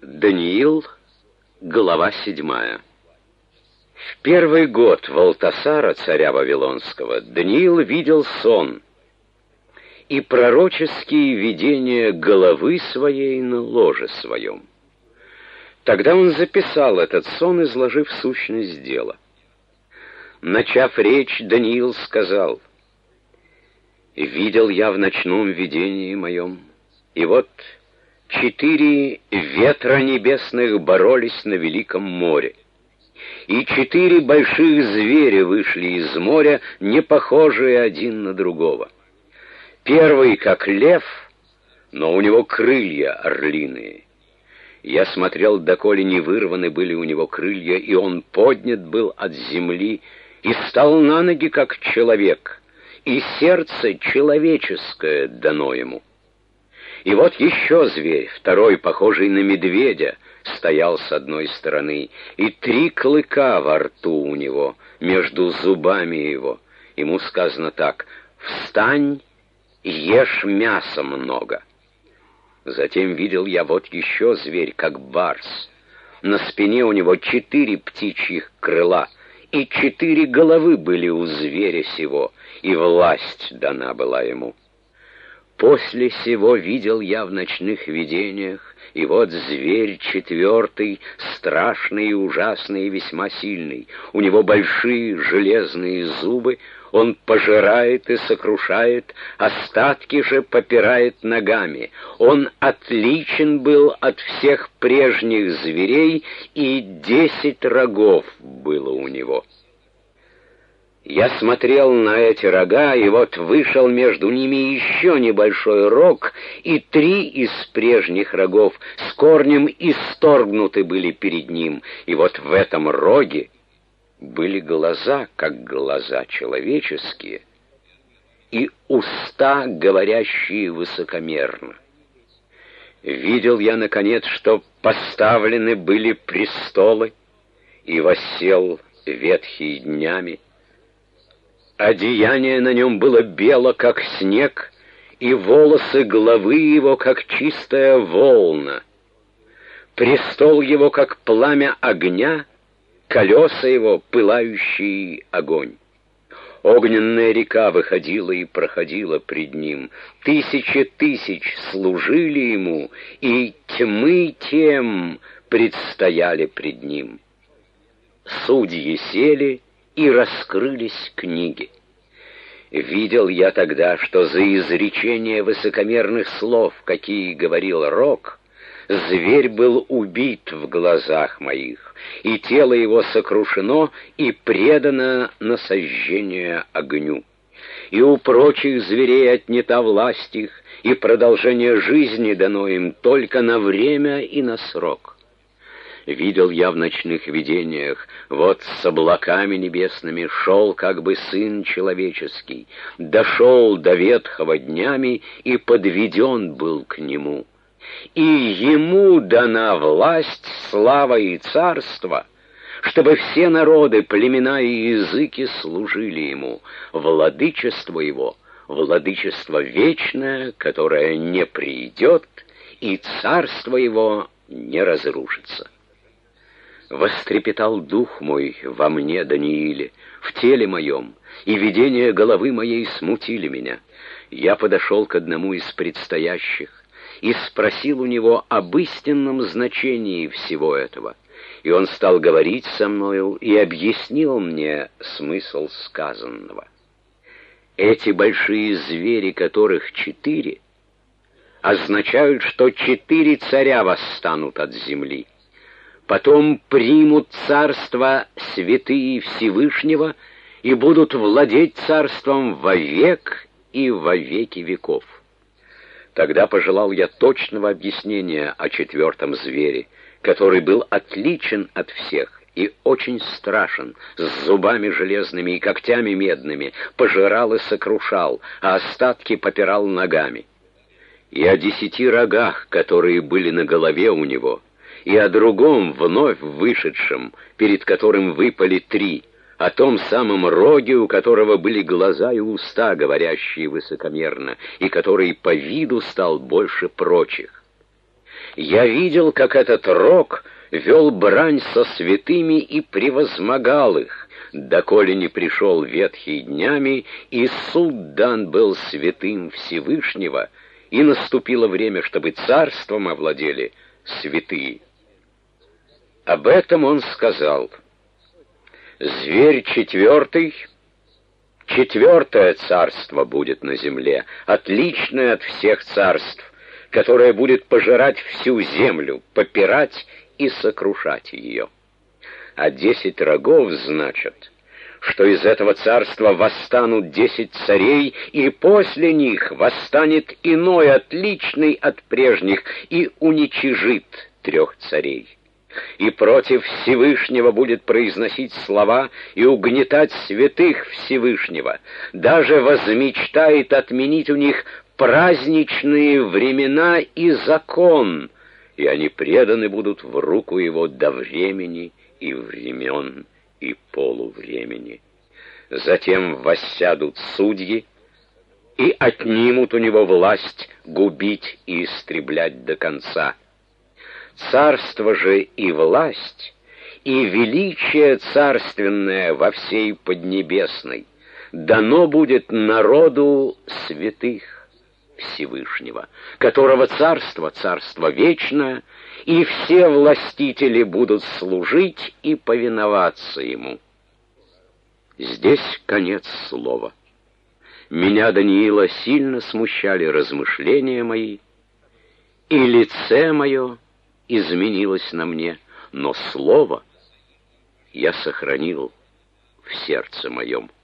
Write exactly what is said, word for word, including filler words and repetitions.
Даниил, глава седьмая. В первый год Валтасара, царя Вавилонского, Даниил видел сон и пророческие видения головы своей на ложе своем. Тогда он записал этот сон, изложив сущность дела. Начав речь, Даниил сказал: «Видел я в ночном видении моем, и вот четыре ветра небесных боролись на великом море, и четыре больших зверя вышли из моря, не похожие один на другого. Первый как лев, но у него крылья орлиные. Я смотрел, доколе не вырваны были у него крылья, и он поднят был от земли и стал на ноги как человек, и сердце человеческое дано ему. И вот еще зверь, второй, похожий на медведя, стоял с одной стороны, и три клыка во рту у него, между зубами его. Ему сказано так: «Встань, ешь мяса много». Затем видел я вот еще зверь, как барс. На спине у него четыре птичьих крыла, и четыре головы были у зверя сего, и власть дана была ему. После сего видел я в ночных видениях, и вот зверь четвертый, страшный и ужасный и весьма сильный. У него большие железные зубы, он пожирает и сокрушает, остатки же попирает ногами. Он отличен был от всех прежних зверей, и десять рогов было у него. Я смотрел на эти рога, и вот вышел между ними еще небольшой рог, и три из прежних рогов с корнем исторгнуты были перед ним, и вот в этом роге были глаза, как глаза человеческие, и уста, говорящие высокомерно. Видел я, наконец, что поставлены были престолы, и воссел ветхий днями. Одеяние на нем было бело, как снег, и волосы головы его, как чистая волна. Престол его, как пламя огня, колеса его, пылающий огонь. Огненная река выходила и проходила пред ним. Тысячи тысяч служили ему, и тьмы тем предстояли пред ним. Судьи сели, и раскрылись книги. Видел я тогда, что за изречение высокомерных слов, какие говорил рог, зверь был убит в глазах моих, и тело его сокрушено и предано на сожжение огню. И у прочих зверей отнята власть их, и продолжение жизни дано им только на время и на срок. Видел я в ночных видениях, вот с облаками небесными шел как бы Сын Человеческий, дошел до ветхого днями и подведен был к нему. И ему дана власть, слава и царство, чтобы все народы, племена и языки служили ему. Владычество его, владычество вечное, которое не придет, и царство его не разрушится. Вострепетал дух мой во мне, Данииле, в теле моем, и видения головы моей смутили меня. Я подошел к одному из предстоящих и спросил у него об истинном значении всего этого. И он стал говорить со мною и объяснил мне смысл сказанного. Эти большие звери, которых четыре, означают, что четыре царя восстанут от земли. Потом примут царство святые Всевышнего и будут владеть царством вовек и во веки веков. Тогда пожелал я точного объяснения о четвертом звере, который был отличен от всех и очень страшен, с зубами железными и когтями медными, пожирал и сокрушал, а остатки попирал ногами. И о десяти рогах, которые были на голове у него, и о другом, вновь вышедшем, перед которым выпали три, о том самом роге, у которого были глаза и уста, говорящие высокомерно, и который по виду стал больше прочих. Я видел, как этот рок вел брань со святыми и превозмогал их, доколе не пришел ветхий днями, и суд дан был святым Всевышнего, и наступило время, чтобы царством овладели святые. Об этом он сказал: «Зверь четвертый, четвертое царство будет на земле, отличное от всех царств, которое будет пожирать всю землю, попирать и сокрушать ее. А десять рогов значат, что из этого царства восстанут десять царей, и после них восстанет иной, отличный от прежних, и уничижит трех царей. И против Всевышнего будет произносить слова и угнетать святых Всевышнего, даже возмечтает отменить у них праздничные времена и закон, и они преданы будут в руку его до времени и времен и полувремени. Затем воссядут судьи и отнимут у него власть губить и истреблять до конца. Царство же и власть, и величие царственное во всей Поднебесной дано будет народу святых Всевышнего, которого царство, царство вечное, и все властители будут служить и повиноваться ему». Здесь конец слова. Меня, Даниила, сильно смущали размышления мои, и лице мое изменилось на мне, но слово я сохранил в сердце моем.